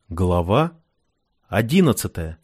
Глава 11.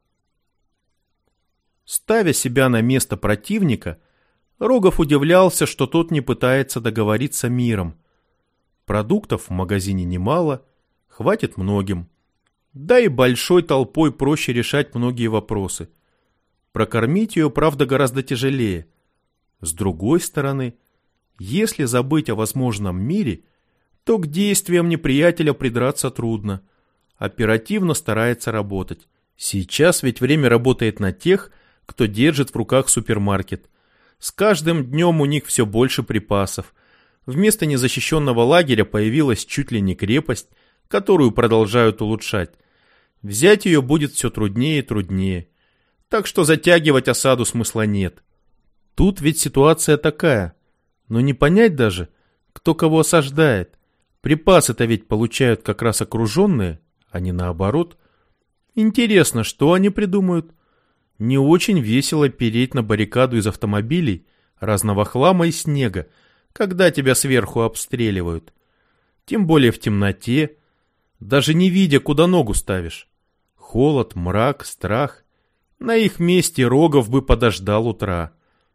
Ставя себя на место противника, Рогов удивлялся, что тот не пытается договориться миром. Продуктов в магазине немало, хватит многим. Да и большой толпой проще решать многие вопросы. Прокормить ее, правда, гораздо тяжелее. С другой стороны, если забыть о возможном мире, то к действиям неприятеля придраться трудно. Оперативно старается работать. Сейчас ведь время работает на тех, кто держит в руках супермаркет. С каждым днем у них все больше припасов. Вместо незащищенного лагеря появилась чуть ли не крепость, которую продолжают улучшать. Взять ее будет все труднее и труднее. Так что затягивать осаду смысла нет. Тут ведь ситуация такая. Но не понять даже, кто кого осаждает. Припасы-то ведь получают как раз окруженные, а не наоборот. Интересно, что они придумают? Не очень весело переть на баррикаду из автомобилей, разного хлама и снега, когда тебя сверху обстреливают. Тем более в темноте, даже не видя, куда ногу ставишь. Холод, мрак, страх. На их месте Рогов бы подождал утра.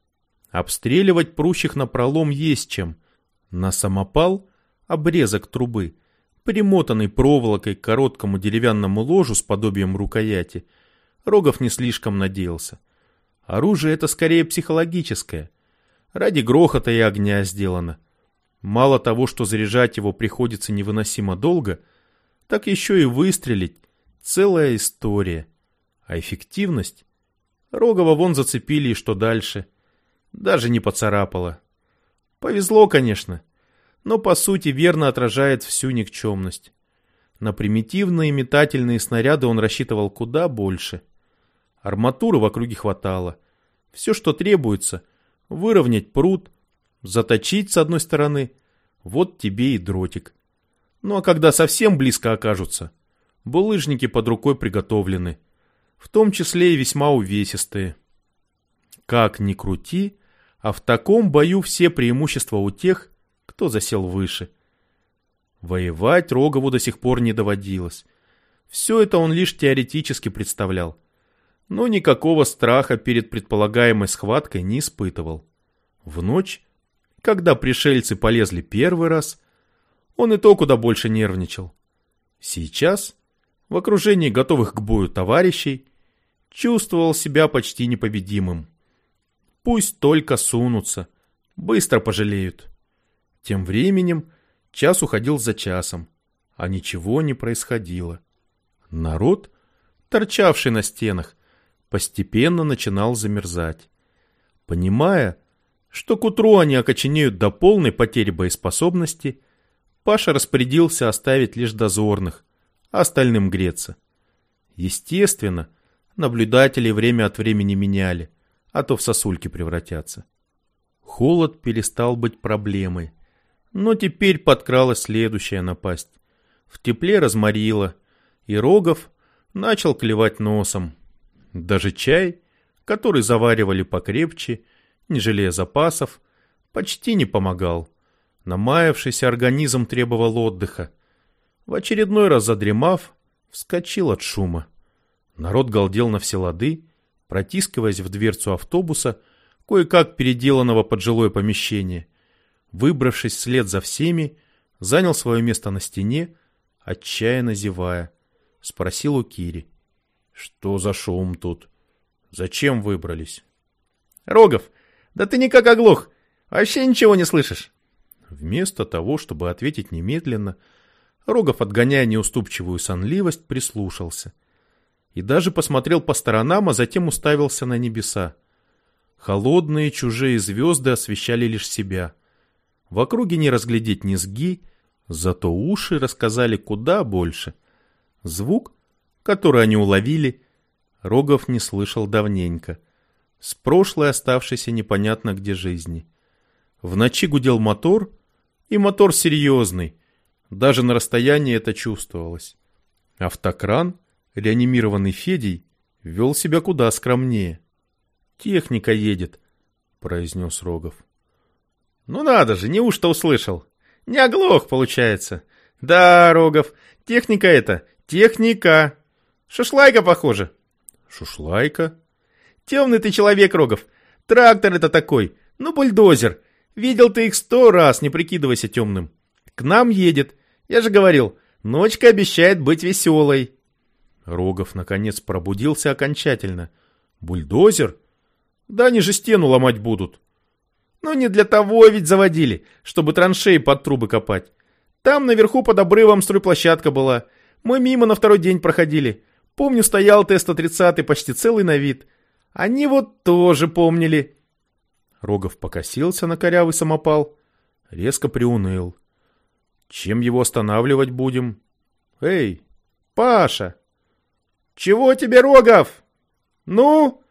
Обстреливать прущих напролом есть чем. На самопал обрезок трубы, примотанный проволокой к короткому деревянному ложу с подобием рукояти, Рогов не слишком надеялся. Оружие это скорее психологическое. Ради грохота и огня сделано. Мало того, что заряжать его приходится невыносимо долго, так еще и выстрелить — целая история. А эффективность? Рогова вон зацепили, и что дальше? Даже не поцарапало. Повезло, конечно, но по сути верно отражает всю никчемность. На примитивные метательные снаряды он рассчитывал куда больше. Арматуры в округе хватало. Все, что требуется — выровнять пруд, заточить с одной стороны, вот тебе и дротик. Ну а когда совсем близко окажутся, булыжники под рукой приготовлены, в том числе и весьма увесистые. Как ни крути, а в таком бою все преимущества у тех, кто засел выше. Воевать Рогову до сих пор не доводилось. Все это он лишь теоретически представлял. Но никакого страха перед предполагаемой схваткой не испытывал. В ночь, когда пришельцы полезли первый раз, он и то куда больше нервничал. Сейчас, в окружении готовых к бою товарищей, чувствовал себя почти непобедимым. Пусть только сунутся, быстро пожалеют. Тем временем час уходил за часом, а ничего не происходило. Народ, торчавший на стенах, постепенно начинал замерзать. Понимая, что к утру они окоченеют до полной потери боеспособности, Паша распорядился оставить лишь дозорных, а остальным греться. Естественно, наблюдателей время от времени меняли, а то в сосульки превратятся. Холод перестал быть проблемой. Но теперь подкралась следующая напасть. В тепле разморило, и Рогов начал клевать носом. Даже чай, который заваривали покрепче, не жалея запасов, почти не помогал. Намаявшийся организм требовал отдыха. В очередной раз задремав, вскочил от шума. Народ галдел на все лады, протискиваясь в дверцу автобуса, кое-как переделанного под жилое помещение. Выбравшись вслед за всеми, занял свое место на стене, отчаянно зевая. Спросил у Кири: «Что за шум тут? Зачем выбрались?» «Рогов, да ты никак оглох, вообще ничего не слышишь!» Вместо того, чтобы ответить немедленно, Рогов, отгоняя неуступчивую сонливость, прислушался. И даже посмотрел по сторонам, а затем уставился на небеса. Холодные чужие звезды освещали лишь себя. В округе не разглядеть низги, зато уши рассказали куда больше. Звук, который они уловили, Рогов не слышал давненько, с прошлой оставшейся непонятно где жизни. В ночи гудел мотор, и мотор серьезный, даже на расстоянии это чувствовалось. Автокран, реанимированный Федей, вел себя куда скромнее. «Техника едет», — произнес Рогов. «Ну надо же, неужто услышал? Не оглох, получается. Да, Рогов, техника эта, Техника. Шушлайка, похоже. Шушлайка? Темный ты человек, Рогов. Трактор это такой. Ну, бульдозер. Видел ты их 100 раз, не прикидывайся темным. К нам едет. Я же говорил, ночка обещает быть веселой. Рогов, наконец, пробудился окончательно. Бульдозер? Да они же стену ломать будут. Ну, не для того ведь заводили, чтобы траншеи под трубы копать. Там наверху под обрывом стройплощадка была. Мы мимо на второй день проходили. Помню, стоял Т-130 почти целый на вид. Они вот тоже помнили. Рогов покосился на корявый самопал, резко приуныл. Чем его останавливать будем? Эй, Паша! Чего тебе, Рогов? Ну?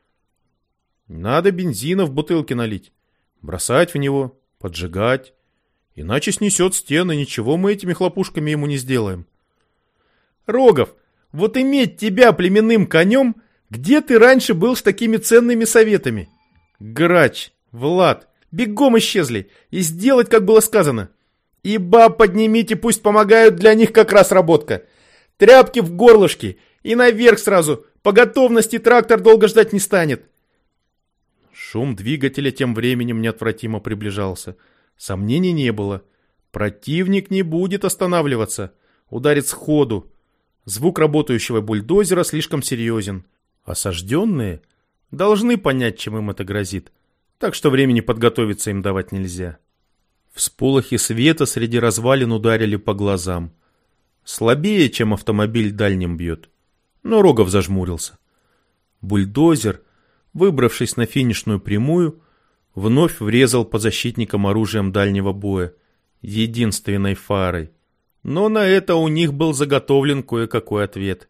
Надо бензина в бутылке налить, бросать в него, поджигать. Иначе снесет стены, ничего мы этими хлопушками ему не сделаем. Рогов, вот иметь тебя племенным конем, где ты раньше был с такими ценными советами? Грач, Влад, бегом исчезли, и сделать, как было сказано. И баб поднимите, пусть помогают, для них как раз работка. Тряпки в горлышке и наверх сразу, по готовности трактор долго ждать не станет. Шум двигателя тем временем неотвратимо приближался. Сомнений не было. Противник не будет останавливаться, ударит сходу. Звук работающего бульдозера слишком серьезен. Осажденные должны понять, чем им это грозит, так что времени подготовиться им давать нельзя. Всполохи света среди развалин ударили по глазам. Слабее, чем автомобиль дальним бьет. Но Рогов зажмурился. Бульдозер, выбравшись на финишную прямую, вновь врезал по защитникам оружием дальнего боя, единственной фарой. Но на это у них был заготовлен кое-какой ответ.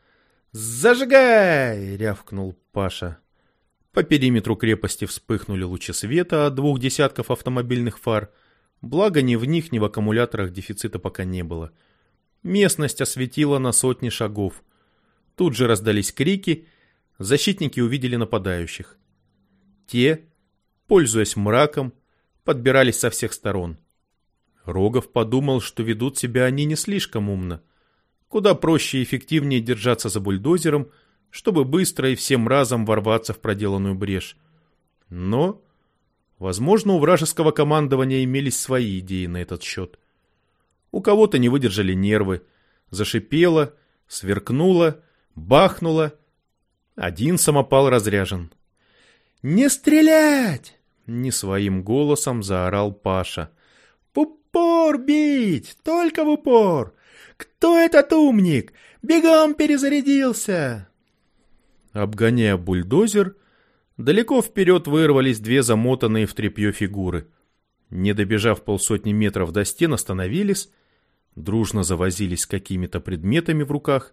«Зажигай!» — рявкнул Паша. По периметру крепости вспыхнули лучи света от 2 десятков автомобильных фар, благо ни в них, ни в аккумуляторах дефицита пока не было. Местность осветила на сотни шагов. Тут же раздались крики, защитники увидели нападающих. Те, пользуясь мраком, подбирались со всех сторон. Рогов подумал, что ведут себя они не слишком умно. Куда проще и эффективнее держаться за бульдозером, чтобы быстро и всем разом ворваться в проделанную брешь. Но, возможно, у вражеского командования имелись свои идеи на этот счет. У кого-то не выдержали нервы, зашипело, сверкнуло, бахнуло. Один самопал разряжен. «Не стрелять!» — не своим голосом заорал Паша. «В упор бить! Только в упор! Кто этот умник? Бегом перезарядился!» Обгоняя бульдозер, далеко вперед вырвались 2 замотанные в тряпье фигуры. Не добежав 50 метров до стен, остановились, дружно завозились с какими-то предметами в руках.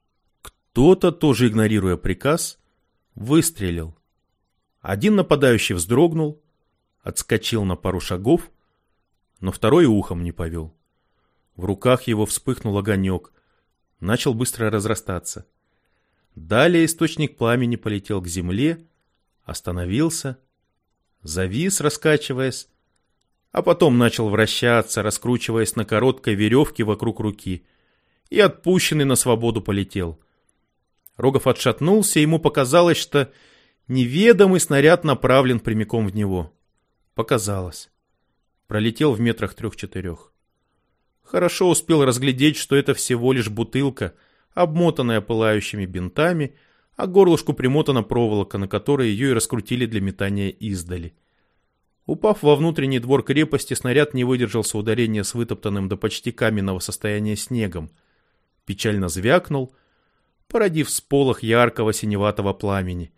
Кто-то, тоже игнорируя приказ, выстрелил. Один нападающий вздрогнул, отскочил на пару шагов, но второй ухом не повел. В руках его вспыхнул огонек, начал быстро разрастаться. Далее источник пламени полетел к земле, остановился, завис, раскачиваясь, а потом начал вращаться, раскручиваясь на короткой веревке вокруг руки, и отпущенный на свободу полетел. Рогов отшатнулся, и ему показалось, что неведомый снаряд направлен прямиком в него. Показалось. Пролетел в метрах 3-4. Хорошо успел разглядеть, что это всего лишь бутылка, обмотанная пылающими бинтами, а к горлышку примотана проволока, на которой ее и раскрутили для метания издали. Упав во внутренний двор крепости, снаряд не выдержал соударения с вытоптанным до почти каменного состояния снегом. Печально звякнул, породив всполох яркого синеватого пламени.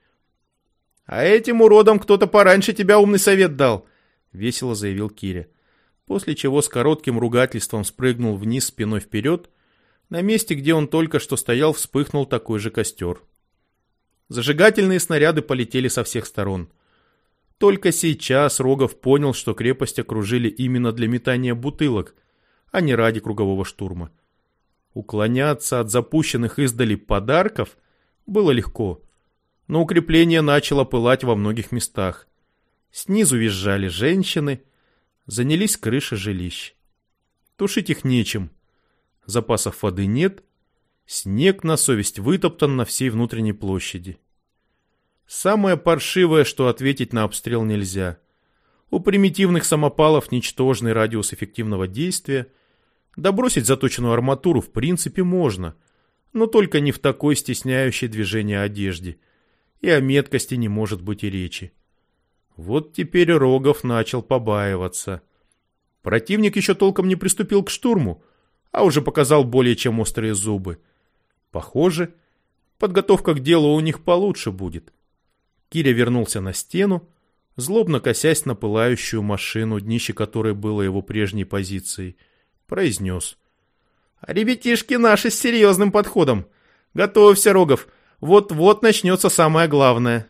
«А этим уродам кто-то пораньше тебя умный совет дал», — весело заявил Киря, после чего с коротким ругательством спрыгнул вниз спиной вперед. На месте, где он только что стоял, вспыхнул такой же костер. Зажигательные снаряды полетели со всех сторон. Только сейчас Рогов понял, что крепость окружили именно для метания бутылок, а не ради кругового штурма. Уклоняться от запущенных издали подарков было легко, но укрепление начало пылать во многих местах. Снизу визжали женщины, занялись крыши жилищ. Тушить их нечем. Запасов воды нет, Снег на совесть вытоптан на всей внутренней площади. Самое паршивое, что ответить на обстрел нельзя. У примитивных самопалов ничтожный радиус эффективного действия. Добросить заточенную арматуру в принципе можно, но только не в такой стесняющей движение одежде. И о меткости не может быть и речи. Вот теперь Рогов начал побаиваться. Противник еще толком не приступил к штурму, а уже показал более чем острые зубы. Похоже, подготовка к делу у них получше будет. Киря вернулся на стену, злобно косясь на пылающую машину, днище которой было его прежней позицией, произнес: «Ребятишки наши с серьезным подходом. Готовься, Рогов, вот-вот начнется самое главное».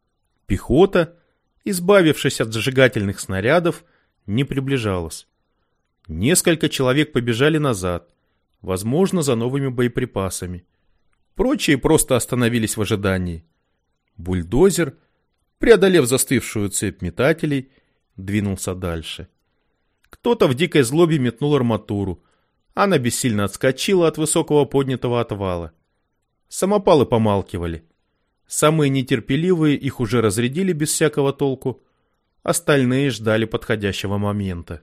Пехота, избавившись от зажигательных снарядов, не приближалась. Несколько человек побежали назад, возможно, за новыми боеприпасами. Прочие просто остановились в ожидании. Бульдозер, преодолев застывшую цепь метателей, двинулся дальше. Кто-то в дикой злобе метнул арматуру. Она бессильно отскочила от высокого поднятого отвала. Самопалы помалкивали. Самые нетерпеливые их уже разрядили без всякого толку. Остальные ждали подходящего момента.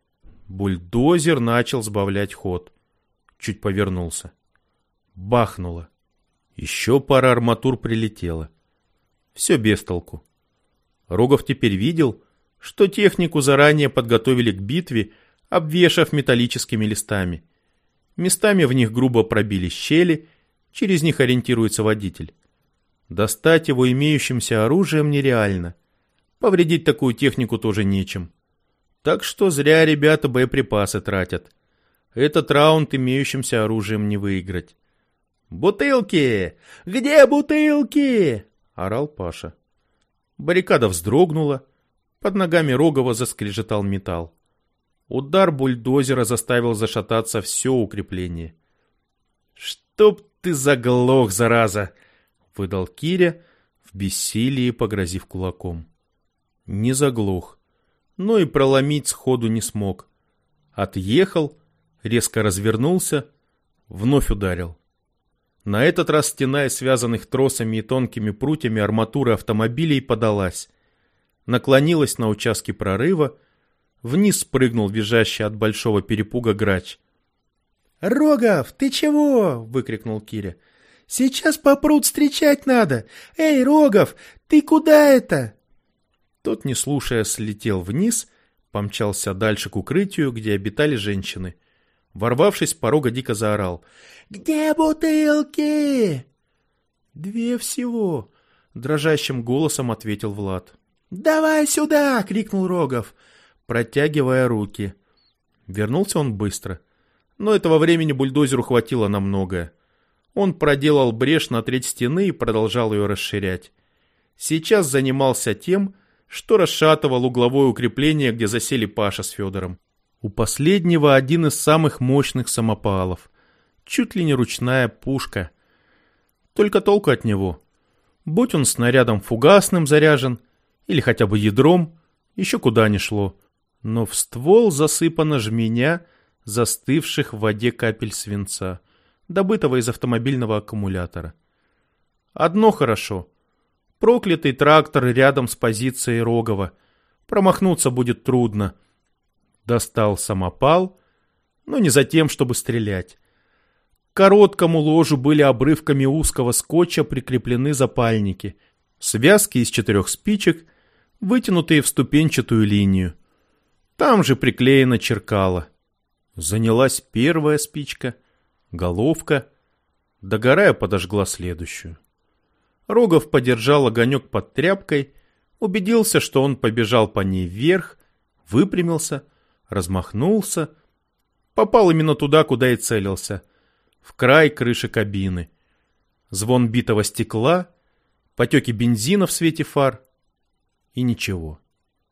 Бульдозер начал сбавлять ход. Чуть повернулся. Бахнуло. Еще пара арматур прилетела. Все без толку. Рогов теперь видел, что технику заранее подготовили к битве, обвешав металлическими листами. Местами в них грубо пробили щели, через них ориентируется водитель. Достать его имеющимся оружием нереально. Повредить такую технику тоже нечем. Так что зря ребята боеприпасы тратят. Этот раунд имеющимся оружием не выиграть. «Бутылки! Где бутылки?» — орал Паша. Баррикада вздрогнула. Под ногами Рогова заскрежетал металл. Удар бульдозера заставил зашататься все укрепление. «Чтоб ты заглох, зараза!» — выдал Киря, в бессилии погрозив кулаком. Не заглох, но и проломить сходу не смог. Отъехал, резко развернулся, вновь ударил. На этот раз стена из связанных тросами и тонкими прутьями арматуры автомобилей подалась. Наклонилась на участке прорыва, вниз спрыгнул визжащий от большого перепуга грач. «Рогов, ты чего?» — выкрикнул Киря. «Сейчас попрут, встречать надо! Эй, Рогов, ты куда это?» Тот, не слушая, слетел вниз, помчался дальше к укрытию, где обитали женщины. Ворвавшись с порога, дико заорал: «Где бутылки?» «2 всего», — дрожащим голосом ответил Влад. «Давай сюда!» — крикнул Рогов, протягивая руки. Вернулся он быстро, но этого времени бульдозеру хватило на многое. Он проделал брешь на треть стены и продолжал ее расширять. Сейчас занимался тем, что расшатывал угловое укрепление, где засели Паша с Федором. У последнего один из самых мощных самопалов. Чуть ли не ручная пушка. Только толку от него. Будь он снарядом фугасным заряжен, или хотя бы ядром, еще куда ни шло. Но в ствол засыпано жменя застывших в воде капель свинца, добытого из автомобильного аккумулятора. Одно хорошо. Проклятый трактор рядом с позицией Рогова. Промахнуться будет трудно. Достал самопал, но не за тем, чтобы стрелять. К короткому ложу были обрывками узкого скотча прикреплены запальники, связки из 4 спичек, вытянутые в ступенчатую линию. Там же приклеено черкало. Занялась первая спичка, головка, догорая подожгла следующую. Рогов подержал огонек под тряпкой, убедился, что он побежал по ней вверх, выпрямился, размахнулся, попал именно туда, куда и целился, в край крыши кабины. Звон битого стекла, потеки бензина в свете фар и ничего.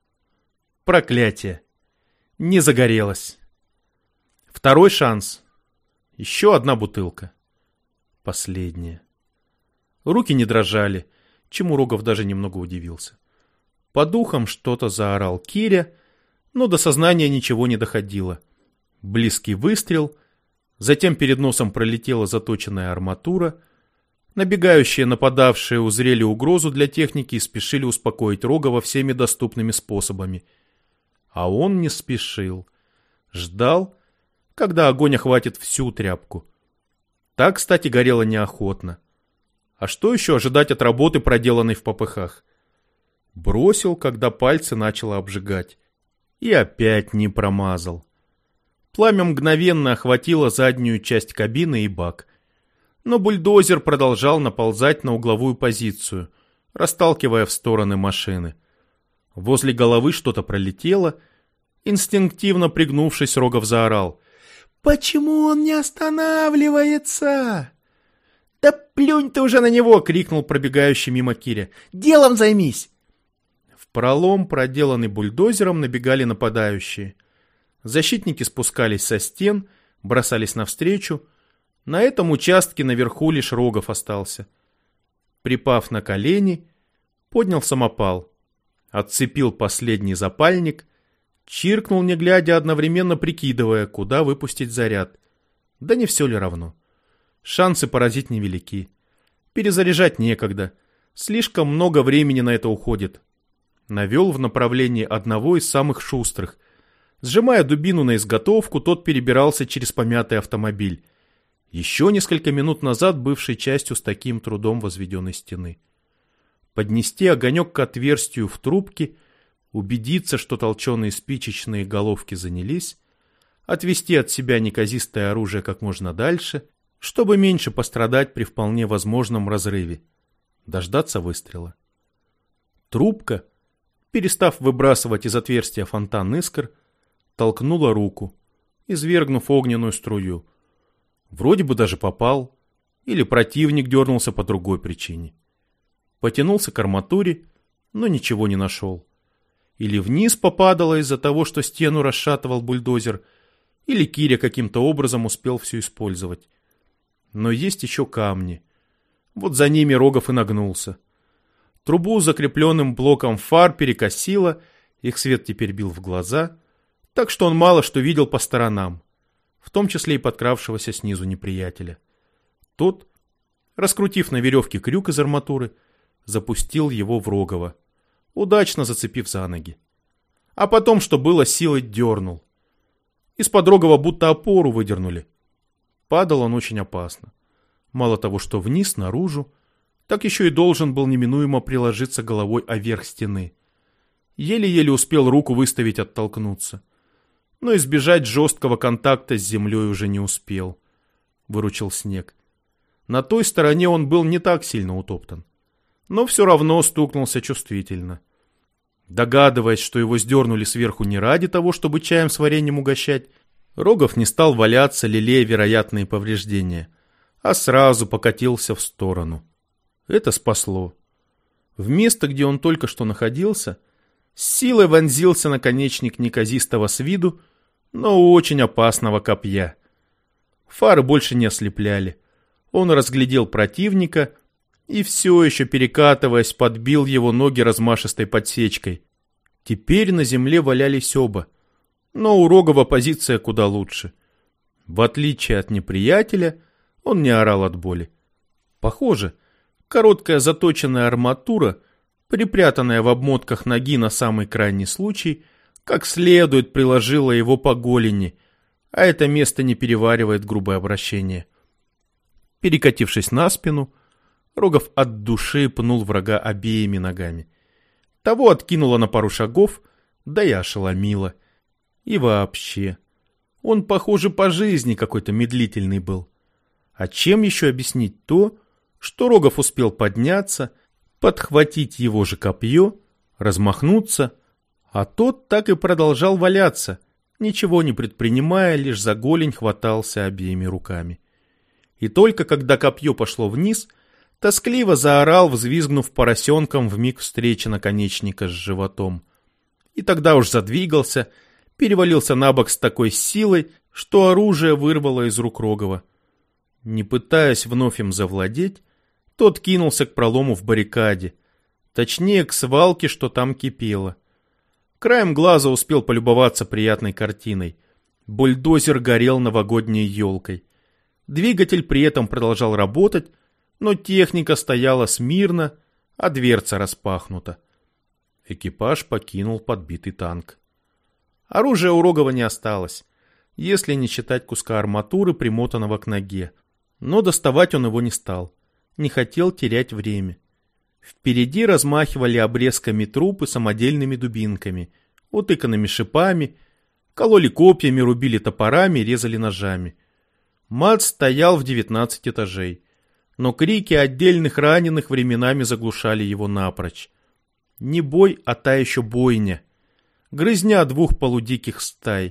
Проклятие! Не загорелось. Второй шанс. Еще одна бутылка. Последняя. Руки не дрожали, чему Рогов даже немного удивился. По духам что-то заорал Киря, но до сознания ничего не доходило. Близкий выстрел, Затем перед носом пролетела заточенная арматура. Набегающие нападавшие узрели угрозу для техники и спешили успокоить Рогова всеми доступными способами. А он не спешил. Ждал, когда огонь охватит всю тряпку. Так, кстати, горело неохотно. А что еще ожидать от работы, проделанной в попыхах? Бросил, когда пальцы начало обжигать. И опять не промазал. Пламя мгновенно охватило заднюю часть кабины и бак. Но бульдозер продолжал наползать на угловую позицию, расталкивая в стороны машины. Возле головы что-то пролетело. Инстинктивно пригнувшись, Рогов заорал: «Почему он не останавливается?» «Да плюнь ты уже на него!» — крикнул пробегающий мимо Киря. «Делом займись!» В пролом, проделанный бульдозером, набегали нападающие. Защитники спускались со стен, бросались навстречу. На этом участке наверху лишь Рогов остался. Припав на колени, поднял самопал, отцепил последний запальник, чиркнул, не глядя, одновременно прикидывая, куда выпустить заряд. Да не все ли равно? Шансы поразить невелики. Перезаряжать некогда. Слишком много времени на это уходит. Навел в направлении одного из самых шустрых. Сжимая дубину на изготовку, тот перебирался через помятый автомобиль, еще несколько минут назад бывшей частью с таким трудом возведенной стены. Поднести огонек к отверстию в трубке, убедиться, что толченые спичечные головки занялись, отвести от себя неказистое оружие как можно дальше, чтобы меньше пострадать при вполне возможном разрыве, дождаться выстрела. Трубка, перестав выбрасывать из отверстия фонтан искр, толкнула руку, извергнув огненную струю. Вроде бы даже попал, или противник дернулся по другой причине. Потянулся к арматуре, но ничего не нашел. Или вниз попадало из-за того, что стену расшатывал бульдозер, или Киря каким-то образом успел все использовать. Но есть еще камни. Вот за ними Рогов и нагнулся. Трубу с закрепленным блоком фар перекосило, их свет теперь бил в глаза, так что он мало что видел по сторонам, в том числе и подкравшегося снизу неприятеля. Тот, раскрутив на веревке крюк из арматуры, запустил его в Рогова, удачно зацепив за ноги. А потом, что было силой, дернул. Из-под Рогова будто опору выдернули. Падал он очень опасно. Мало того, что вниз, наружу, так еще и должен был неминуемо приложиться головой о верх стены. Еле-еле успел руку выставить, оттолкнуться. Но избежать жесткого контакта с землей уже не успел. Выручил снег. На той стороне он был не так сильно утоптан. Но все равно стукнулся чувствительно. Догадываясь, что его сдернули сверху не ради того, чтобы чаем с вареньем угощать, Рогов не стал валяться, лелея вероятные повреждения, а сразу покатился в сторону. Это спасло. В место, где он только что находился, с силой вонзился наконечник неказистого с виду, но очень опасного копья. Фары больше не ослепляли. Он разглядел противника и, все еще перекатываясь, подбил его ноги размашистой подсечкой. Теперь на земле валялись оба, но у Рогова позиция куда лучше. В отличие от неприятеля, он не орал от боли. Похоже, короткая заточенная арматура, припрятанная в обмотках ноги на самый крайний случай, как следует приложила его по голени, а это место не переваривает грубое обращение. Перекатившись на спину, Рогов от души пнул врага обеими ногами. Того откинуло на пару шагов, да и ошеломило. И вообще, он, похоже, по жизни какой-то медлительный был. А чем еще объяснить то, что Рогов успел подняться, подхватить его же копье, размахнуться, а тот так и продолжал валяться, ничего не предпринимая, лишь за голень хватался обеими руками. И только когда копье пошло вниз, тоскливо заорал, взвизгнув поросенком вмиг встречи наконечника с животом. И тогда уж задвигался, перевалился на бок с такой силой, что оружие вырвало из рук Рогова. Не пытаясь вновь им завладеть, тот кинулся к пролому в баррикаде, точнее к свалке, что там кипело. Краем глаза успел полюбоваться приятной картиной. Бульдозер горел новогодней елкой. Двигатель при этом продолжал работать, но техника стояла смирно, а дверца распахнута. Экипаж покинул подбитый танк. Оружия у Рогова не осталось, если не считать куска арматуры, примотанного к ноге. Но доставать он его не стал, не хотел терять время. Впереди размахивали обрезками трупы самодельными дубинками, утыканными шипами, кололи копьями, рубили топорами, резали ножами. Мат стоял в 19 этажей, но крики отдельных раненых временами заглушали его напрочь. Не бой, а та еще бойня. Грызня двух полудиких стай.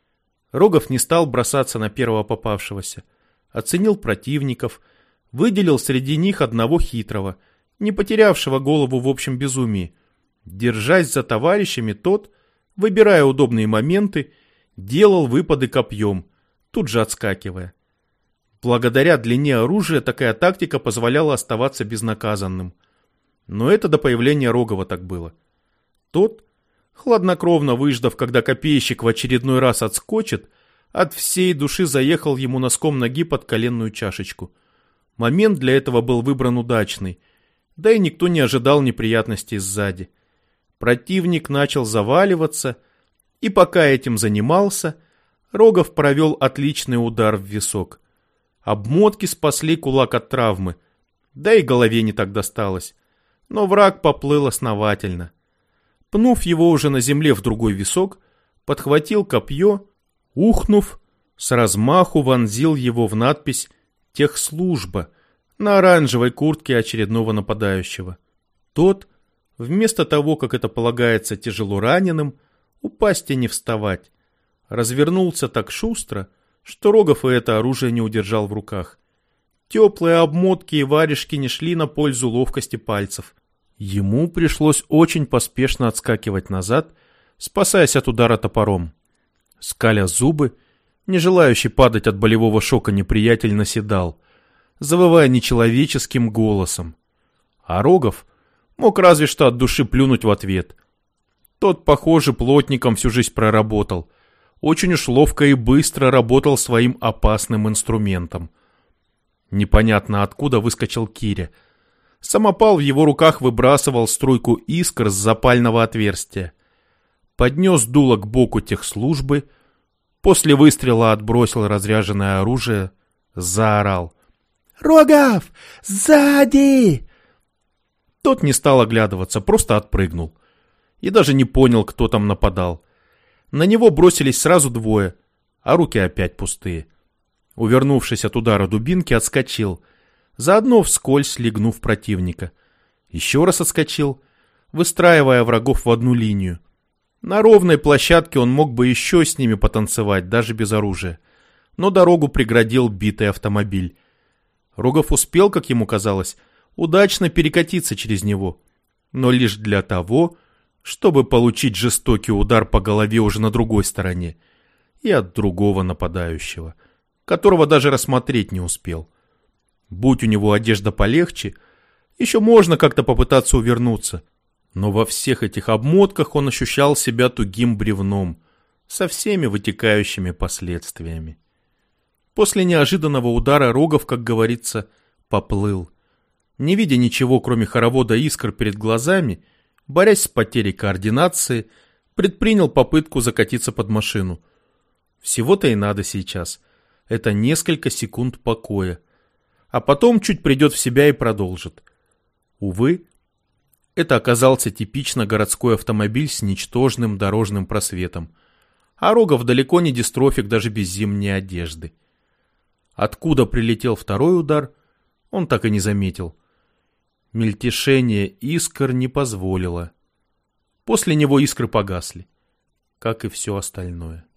Рогов не стал бросаться на первого попавшегося. Оценил противников, выделил среди них одного хитрого, не потерявшего голову в общем безумии. Держась за товарищами, тот, выбирая удобные моменты, делал выпады копьем, тут же отскакивая. Благодаря длине оружия такая тактика позволяла оставаться безнаказанным. Но это до появления Рогова так было. Тот, хладнокровно выждав, когда копейщик в очередной раз отскочит, от всей души заехал ему носком ноги под коленную чашечку. Момент для этого был выбран удачный, да и никто не ожидал неприятностей сзади. Противник начал заваливаться, и пока этим занимался, Рогов провел отличный удар в висок. Обмотки спасли кулак от травмы, да и голове не так досталось. Но враг поплыл основательно. Пнув его уже на земле в другой висок, подхватил копье, ухнув, с размаху вонзил его в надпись «Техслужба» на оранжевой куртке очередного нападающего. Тот, вместо того, как это полагается тяжело раненым, упасть и не вставать, развернулся так шустро, что Рогов и это оружие не удержал в руках. Теплые обмотки и варежки не шли на пользу ловкости пальцев. Ему пришлось очень поспешно отскакивать назад, спасаясь от удара топором. Скаля зубы, не желающий падать от болевого шока неприятель наседал, завывая нечеловеческим голосом. А Рогов мог разве что от души плюнуть в ответ. Тот, похоже, плотником всю жизнь проработал. Очень уж ловко и быстро работал своим опасным инструментом. Непонятно откуда выскочил Киря. Самопал в его руках выбрасывал струйку искр с запального отверстия. Поднес дуло к боку техслужбы, после выстрела отбросил разряженное оружие, заорал: «Рогов! Сзади!» Тот не стал оглядываться, просто отпрыгнул. И даже не понял, кто там нападал. На него бросились сразу двое, а руки опять пустые. Увернувшись от удара дубинки, отскочил, заодно вскользь легнув противника. Еще раз отскочил, выстраивая врагов в одну линию. На ровной площадке он мог бы еще с ними потанцевать, даже без оружия. Но дорогу преградил битый автомобиль. Рогов успел, как ему казалось, удачно перекатиться через него, но лишь для того, чтобы получить жестокий удар по голове уже на другой стороне и от другого нападающего, которого даже рассмотреть не успел. Будь у него одежда полегче, еще можно как-то попытаться увернуться, но во всех этих обмотках он ощущал себя тугим бревном, со всеми вытекающими последствиями. После неожиданного удара Рогов, как говорится, поплыл. Не видя ничего, кроме хоровода искр перед глазами, борясь с потерей координации, предпринял попытку закатиться под машину. Всего-то и надо сейчас. Это несколько секунд покоя. А потом чуть придет в себя и продолжит. Увы, это оказался типично городской автомобиль с ничтожным дорожным просветом. А Рогов далеко не дистрофик даже без зимней одежды. Откуда прилетел второй удар, он так и не заметил. Мельтешение искр не позволило. После него искры погасли, как и все остальное.